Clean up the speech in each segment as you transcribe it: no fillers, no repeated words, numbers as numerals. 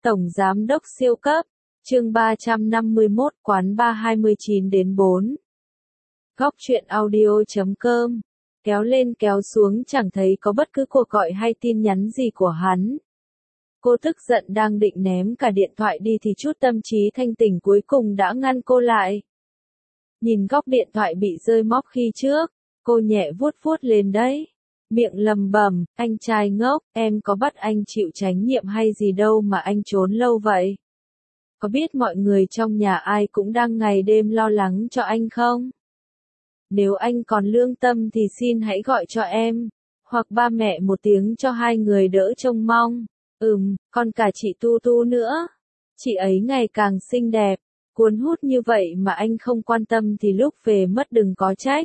Tổng Giám đốc siêu cấp, chương 351 quán ba 29-4. Góc truyện audio.com, kéo lên kéo xuống chẳng thấy có bất cứ cuộc gọi hay tin nhắn gì của hắn. Cô tức giận đang định ném cả điện thoại đi thì chút tâm trí thanh tỉnh cuối cùng đã ngăn cô lại. Nhìn góc điện thoại bị rơi móc khi trước, cô nhẹ vuốt vuốt lên đấy. Miệng lầm bầm, anh trai ngốc, em có bắt anh chịu trách nhiệm hay gì đâu mà anh trốn lâu vậy? Có biết mọi người trong nhà ai cũng đang ngày đêm lo lắng cho anh không? Nếu anh còn lương tâm thì xin hãy gọi cho em, hoặc ba mẹ một tiếng cho hai người đỡ trông mong. Còn cả chị Tu Tu nữa. Chị ấy ngày càng xinh đẹp, cuốn hút như vậy mà anh không quan tâm thì lúc về mất đừng có trách.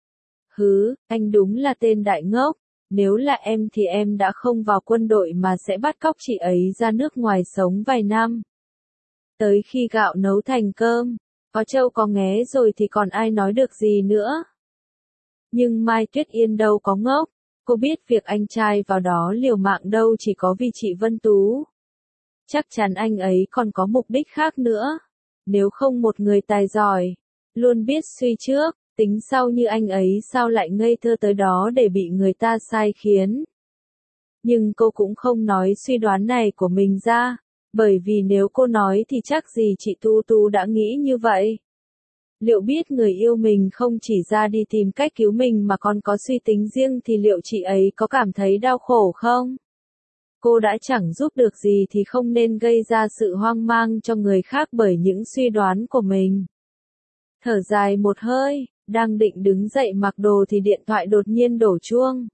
Anh đúng là tên đại ngốc, nếu là em thì em đã không vào quân đội mà sẽ bắt cóc chị ấy ra nước ngoài sống vài năm. Tới khi gạo nấu thành cơm, có trâu có nghé rồi thì còn ai nói được gì nữa. Nhưng Mai Tuyết Yên đâu có ngốc, cô biết việc anh trai vào đó liều mạng đâu chỉ có vì chị Vân Tú. Chắc chắn anh ấy còn có mục đích khác nữa. Nếu không một người tài giỏi, luôn biết suy trước, tính sau như anh ấy sao lại ngây thơ tới đó để bị người ta sai khiến. Nhưng cô cũng không nói suy đoán này của mình ra, bởi vì nếu cô nói thì chắc gì chị Tu Tu đã nghĩ như vậy. Liệu biết người yêu mình không chỉ ra đi tìm cách cứu mình mà còn có suy tính riêng thì liệu chị ấy có cảm thấy đau khổ không? Cô đã chẳng giúp được gì thì không nên gây ra sự hoang mang cho người khác bởi những suy đoán của mình. Thở dài một hơi, đang định đứng dậy mặc đồ thì điện thoại đột nhiên đổ chuông.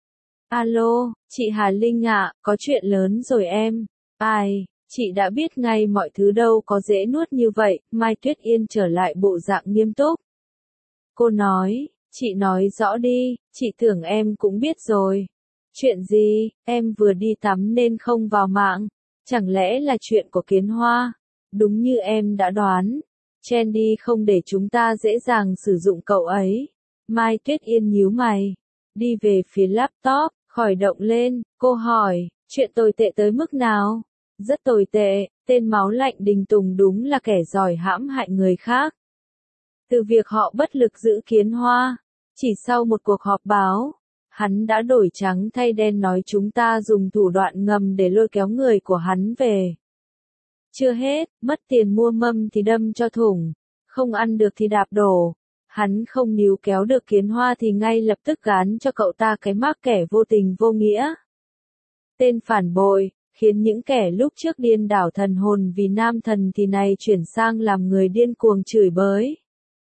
Alo, chị Hà Linh ạ, có chuyện lớn rồi em. Ai, chị đã biết ngay mọi thứ đâu có dễ nuốt như vậy. Mai Tuyết Yên trở lại bộ dạng nghiêm túc. Cô nói, chị nói rõ đi, chị tưởng em cũng biết rồi. Chuyện gì, em vừa đi tắm nên không vào mạng. Chẳng lẽ là chuyện của Kiến Hoa? Đúng như em đã đoán. Chandy không để chúng ta dễ dàng sử dụng cậu ấy. Mai Tuyết Yên nhíu mày. Đi về phía laptop, khởi động lên, cô hỏi, chuyện tồi tệ tới mức nào? Rất tồi tệ, tên máu lạnh Đình Tùng đúng là kẻ giỏi hãm hại người khác. Từ việc họ bất lực giữ Kiến Hoa, chỉ sau một cuộc họp báo, hắn đã đổi trắng thay đen nói chúng ta dùng thủ đoạn ngầm để lôi kéo người của hắn về. Chưa hết, mất tiền mua mâm thì đâm cho thủng, không ăn được thì đạp đổ. Hắn không níu kéo được Kiến Hoa thì ngay lập tức gán cho cậu ta cái mác kẻ vô tình vô nghĩa. Tên phản bội, khiến những kẻ lúc trước điên đảo thần hồn vì nam thần thì này chuyển sang làm người điên cuồng chửi bới.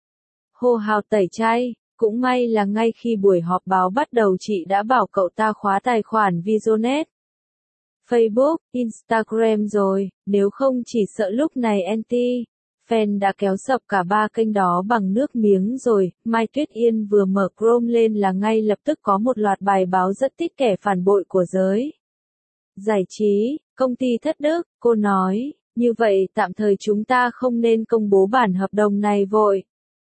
Hô hào tẩy chay, cũng may là ngay khi buổi họp báo bắt đầu chị đã bảo cậu ta khóa tài khoản Visionet, Facebook, Instagram rồi, nếu không chỉ sợ lúc này fan đã kéo sập cả ba kênh đó bằng nước miếng rồi. Mai Tuyết Yên vừa mở Chrome lên là ngay lập tức có một loạt bài báo rất thích kẻ phản bội của giới giải trí. Công ty thất đức, cô nói, như vậy tạm thời chúng ta không nên công bố bản hợp đồng này vội.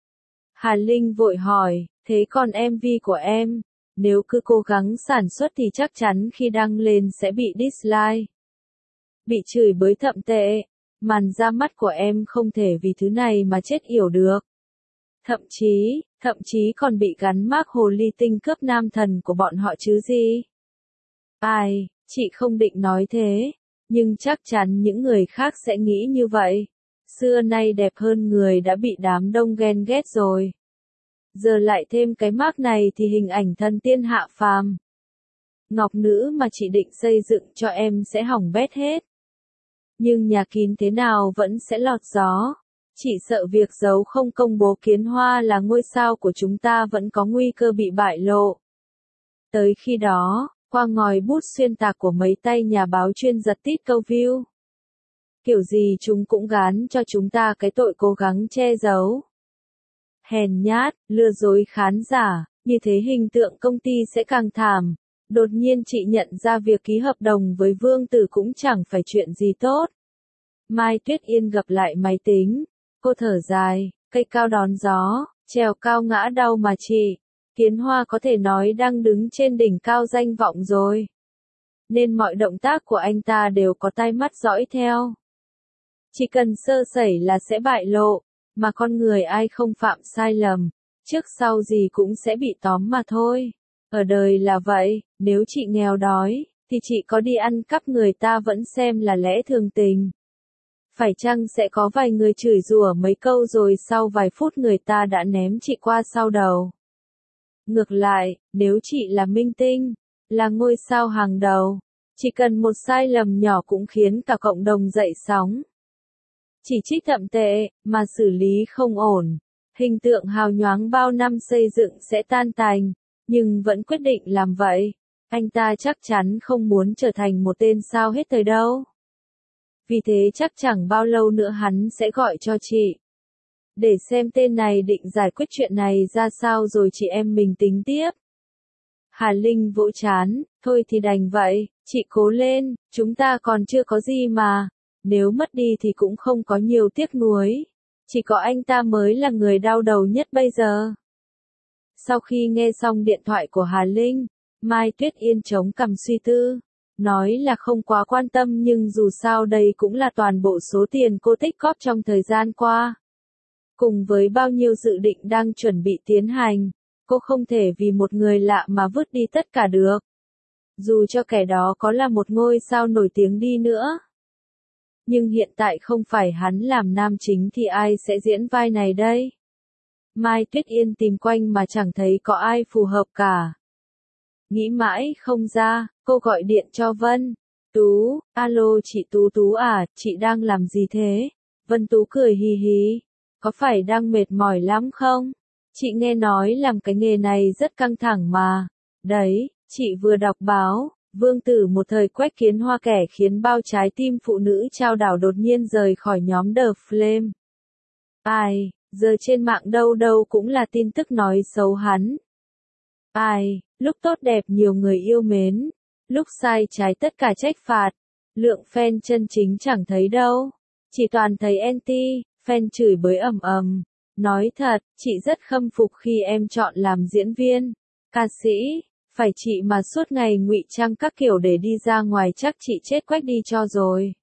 Hà Linh vội hỏi, thế còn MV của em? Nếu cứ cố gắng sản xuất thì chắc chắn khi đăng lên sẽ bị dislike. Bị chửi bới thậm tệ. Màn ra mắt của em không thể vì thứ này mà chết yểu được. Thậm chí còn bị gắn mác hồ ly tinh cướp nam thần của bọn họ chứ gì. Ai, chị không định nói thế, nhưng chắc chắn những người khác sẽ nghĩ như vậy. Xưa nay đẹp hơn người đã bị đám đông ghen ghét rồi. Giờ lại thêm cái mác này thì hình ảnh thần tiên hạ phàm. Ngọc nữ mà chị định xây dựng cho em sẽ hỏng bét hết. Nhưng nhà kín thế nào vẫn sẽ lọt gió. Chị sợ việc giấu không công bố Kiến Hoa là ngôi sao của chúng ta vẫn có nguy cơ bị bại lộ. Tới khi đó, qua ngòi bút xuyên tạc của mấy tay nhà báo chuyên giật tít câu view. Kiểu gì chúng cũng gán cho chúng ta cái tội cố gắng che giấu. Hèn nhát, lừa dối khán giả, như thế hình tượng công ty sẽ càng thảm. Đột nhiên chị nhận ra việc ký hợp đồng với Vương Tử cũng chẳng phải chuyện gì tốt. Mai Tuyết Yên gập lại máy tính. Cô thở dài, cây cao đón gió, trèo cao ngã đau mà chị. Kiến Hoa có thể nói đang đứng trên đỉnh cao danh vọng rồi. nên mọi động tác của anh ta đều có tai mắt dõi theo. Chỉ cần sơ sẩy là sẽ bại lộ, mà con người ai không phạm sai lầm, trước sau gì cũng sẽ bị tóm mà thôi. Ở đời là vậy, nếu chị nghèo đói, thì chị có đi ăn cắp người ta vẫn xem là lẽ thường tình. Phải chăng sẽ có vài người chửi rủa mấy câu rồi sau vài phút người ta đã ném chị qua sau đầu. Ngược lại, nếu chị là minh tinh, là ngôi sao hàng đầu, chỉ cần một sai lầm nhỏ cũng khiến cả cộng đồng dậy sóng. Chỉ trích thậm tệ, mà xử lý không ổn, hình tượng hào nhoáng bao năm xây dựng sẽ tan tành, nhưng vẫn quyết định làm vậy. Anh ta chắc chắn không muốn trở thành một tên sao hết thời đâu. Vì thế chắc chẳng bao lâu nữa hắn sẽ gọi cho chị. Để xem tên này định giải quyết chuyện này ra sao rồi chị em mình tính tiếp. Hà Linh vỗ chán, thôi thì đành vậy, chị cố lên, chúng ta còn chưa có gì mà. Nếu mất đi thì cũng không có nhiều tiếc nuối. Chỉ có anh ta mới là người đau đầu nhất bây giờ. Sau khi nghe xong điện thoại của Hà Linh, Mai Tuyết Yên chống cằm suy tư. Nói là không quá quan tâm nhưng dù sao đây cũng là toàn bộ số tiền cô tích góp trong thời gian qua. Cùng với bao nhiêu dự định đang chuẩn bị tiến hành, cô không thể vì một người lạ mà vứt đi tất cả được. Dù cho kẻ đó có là một ngôi sao nổi tiếng đi nữa. Nhưng hiện tại không phải hắn làm nam chính thì ai sẽ diễn vai này đây? Mai Tuyết Yên tìm quanh mà chẳng thấy có ai phù hợp cả. Nghĩ mãi không ra, cô gọi điện cho Vân Tú, alo chị Tú à, chị đang làm gì thế? Vân Tú cười hì hì, có phải đang mệt mỏi lắm không? Chị nghe nói làm cái nghề này rất căng thẳng mà. Đấy, chị vừa đọc báo, Vương Tử một thời quét kiến hoa kẻ khiến bao trái tim phụ nữ trao đảo đột nhiên rời khỏi nhóm The Flame. Ai, giờ trên mạng đâu đâu cũng là tin tức nói xấu hắn. Ai, lúc tốt đẹp nhiều người yêu mến, lúc sai trái tất cả trách phạt, lượng fan chân chính chẳng thấy đâu, chỉ toàn thấy anti, fan chửi bới ầm ầm. Nói thật, chị rất khâm phục khi em chọn làm diễn viên, ca sĩ, phải chị mà suốt ngày ngụy trang các kiểu để đi ra ngoài chắc chị chết quách đi cho rồi.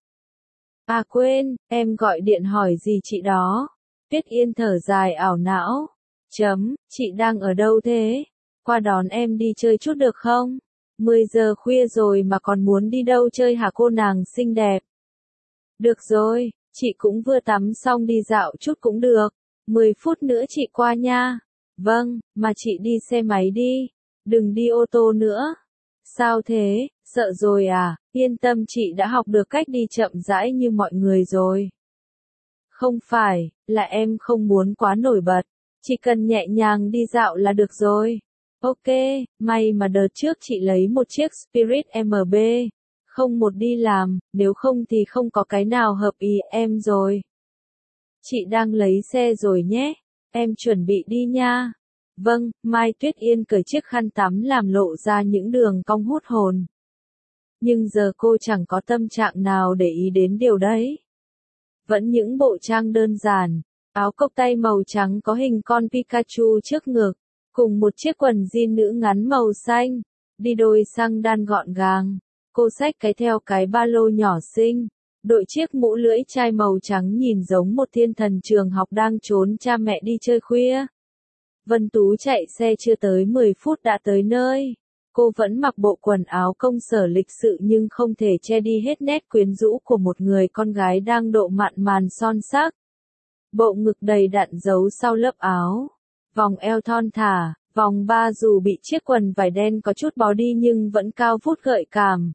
À quên, em gọi điện hỏi gì chị đó. Tuyết Yên thở dài ảo não. Chị đang ở đâu thế? Qua đón em đi chơi chút được không? 10 giờ khuya rồi mà còn muốn đi đâu chơi hả cô nàng xinh đẹp? Được rồi, chị cũng vừa tắm xong đi dạo chút cũng được. 10 phút nữa chị qua nha. Vâng, mà chị đi xe máy đi. Đừng đi ô tô nữa. Sao thế, sợ rồi à? Yên tâm chị đã học được cách đi chậm rãi như mọi người rồi. Không phải, là em không muốn quá nổi bật. Chỉ cần nhẹ nhàng đi dạo là được rồi. Ok, may mà đợt trước chị lấy một chiếc Spirit MB. Không một đi làm, nếu không thì không có cái nào hợp ý em rồi. Chị đang lấy xe rồi nhé. Em chuẩn bị đi nha. Vâng, Mai Tuyết Yên cởi chiếc khăn tắm làm lộ ra những đường cong hút hồn. Nhưng giờ cô chẳng có tâm trạng nào để ý đến điều đấy. Vẫn những bộ trang đơn giản, áo cộc tay màu trắng có hình con Pikachu trước ngực, cùng một chiếc quần jean nữ ngắn màu xanh, đi đôi xăng đan gọn gàng. Cô xách cái theo cái ba lô nhỏ xinh, đội chiếc mũ lưỡi chai màu trắng nhìn giống một thiên thần trường học đang trốn cha mẹ đi chơi khuya. Vân Tú chạy xe chưa tới 10 phút đã tới nơi. Cô vẫn mặc bộ quần áo công sở lịch sự nhưng không thể che đi hết nét quyến rũ của một người con gái đang độ mặn màn son sắc. Bộ ngực đầy đặn giấu sau lớp áo. Vòng eo thon thả, vòng ba dù bị chiếc quần vải đen có chút bó đi nhưng vẫn cao vút gợi cảm.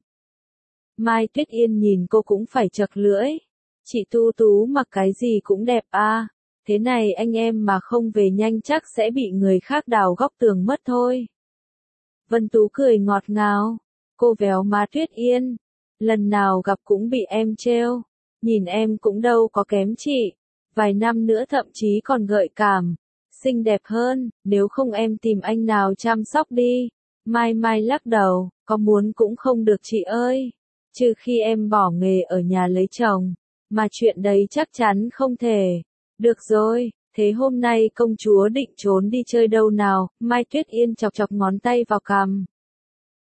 Mai Tuyết Yên nhìn cô cũng phải chật lưỡi. Chị Tú mặc cái gì cũng đẹp à. Thế này anh em mà không về nhanh chắc sẽ bị người khác đào góc tường mất thôi. Vân Tú cười ngọt ngào. Cô véo má Tuyết Yên. Lần nào gặp cũng bị em trêu. Nhìn em cũng đâu có kém chị. Vài năm nữa thậm chí còn gợi cảm. Xinh đẹp hơn, nếu không em tìm anh nào chăm sóc đi. Mai lắc đầu, có muốn cũng không được chị ơi. Trừ khi em bỏ nghề ở nhà lấy chồng. Mà chuyện đấy chắc chắn không thể. Được rồi, thế hôm nay công chúa định trốn đi chơi đâu nào? Mai Tuyết Yên chọc chọc ngón tay vào cằm.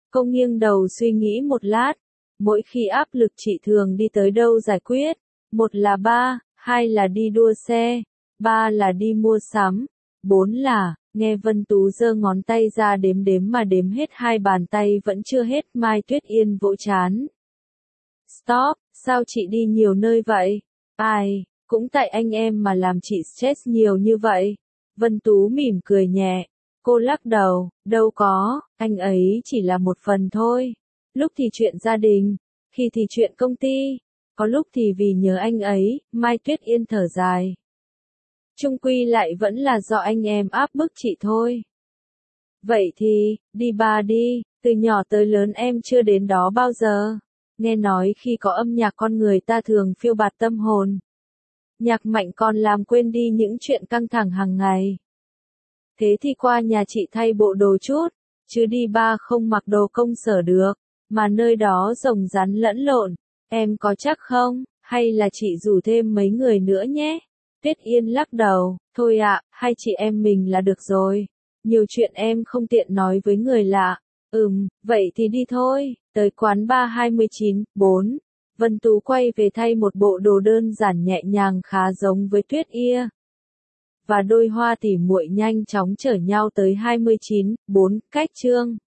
Cô nghiêng đầu suy nghĩ một lát. Mỗi khi áp lực chị thường đi tới đâu giải quyết? Một là ba, hai là đi đua xe, ba là đi mua sắm, bốn là, nghe Vân Tú giơ ngón tay ra đếm đếm mà đếm hết hai bàn tay vẫn chưa hết. Mai Tuyết Yên vỗ trán. Stop, sao chị đi nhiều nơi vậy? Ai, cũng tại anh em mà làm chị stress nhiều như vậy. Vân Tú mỉm cười nhẹ. Cô lắc đầu, đâu có, anh ấy chỉ là một phần thôi. Lúc thì chuyện gia đình, khi thì chuyện công ty, có lúc thì vì nhớ anh ấy. Mai Tuyết Yên thở dài. Chung quy lại vẫn là do anh em áp bức chị thôi. Vậy thì, đi ba đi, từ nhỏ tới lớn em chưa đến đó bao giờ. Nghe nói khi có âm nhạc con người ta thường phiêu bạt tâm hồn. Nhạc mạnh còn làm quên đi những chuyện căng thẳng hàng ngày. Thế thì qua nhà chị thay bộ đồ chút, chứ đi ba không mặc đồ công sở được, mà nơi đó rồng rắn lẫn lộn, em có chắc không, hay là chị rủ thêm mấy người nữa nhé? Tuyết Yên lắc đầu, thôi ạ, hai chị em mình là được rồi, nhiều chuyện em không tiện nói với người lạ. Vậy thì đi thôi. Tới quán bar 29/4, Vân Tú quay về thay một bộ đồ đơn giản nhẹ nhàng khá giống với Tuyết Yên. Và đôi hoa tỉ muội nhanh chóng chở nhau tới 29/4 Cách Trương.